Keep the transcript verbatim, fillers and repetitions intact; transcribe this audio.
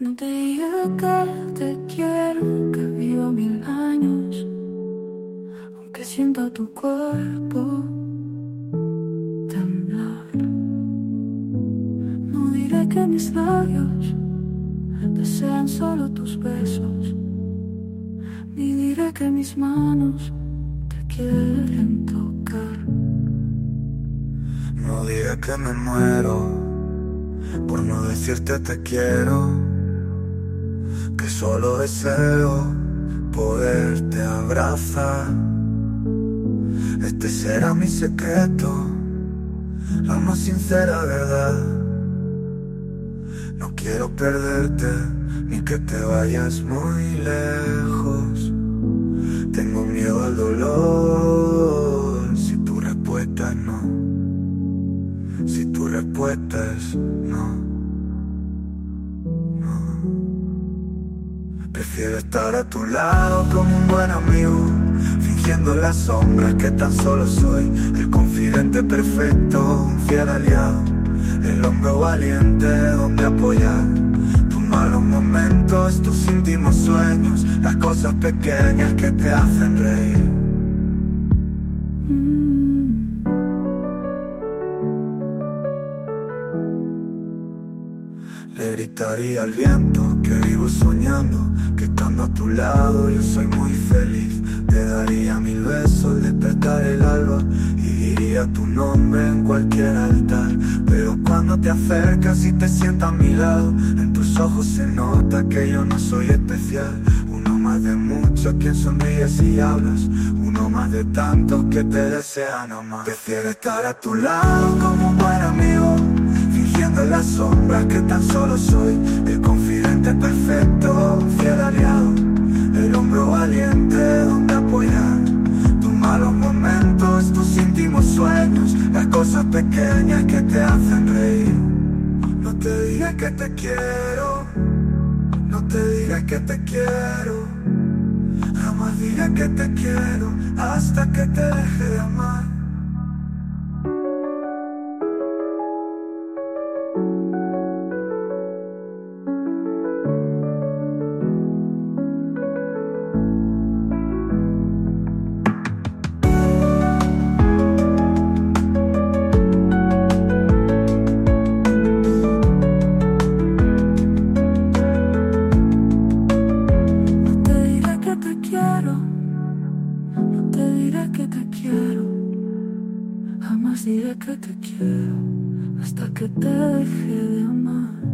No te diga que te quiero, que vivo mil años, aunque sienta tu cuerpo temblar. No diré que mis labios desean solo tus besos, ni diré que mis manos te quieren tocar. No diré que me muero por no decirte te quiero, que solo deseo poderte abrazar. Este será mi secreto, la más sincera verdad. No quiero perderte, ni que te vayas muy lejos. Tengo miedo al dolor, si tu respuesta es no. Si tu respuesta es no. Prefiero estar a tu lado como un buen amigo, fingiendo las sombras que tan solo soy. El confidente perfecto, un fiel aliado, el hombre valiente donde apoyar tus malos momentos, tus íntimos sueños, las cosas pequeñas que te hacen reír. Le gritaría al viento que vivo soñando, que estando a tu lado yo soy muy feliz. Te daría mil besos al despertar el alba y diría tu nombre en cualquier altar. Pero cuando te acercas y te sientas a mi lado, en tus ojos se nota que yo no soy especial. Uno más de muchos quien sonríe si hablas, uno más de tantos que te desean amar. Prefiero estar a tu lado como un buen amigo, fingiendo las sombras que tan solo soy. El confidente perfecto, un fiel aliado, el hombro valiente donde apoyar tus malos momentos, tus íntimos sueños, las cosas pequeñas que te hacen reír. No te diga que te quiero, no te diga que te quiero, jamás diga que te quiero hasta que te deje de amar. No te diré que te quiero, jamás diré que te quiero, hasta que te deje de amar.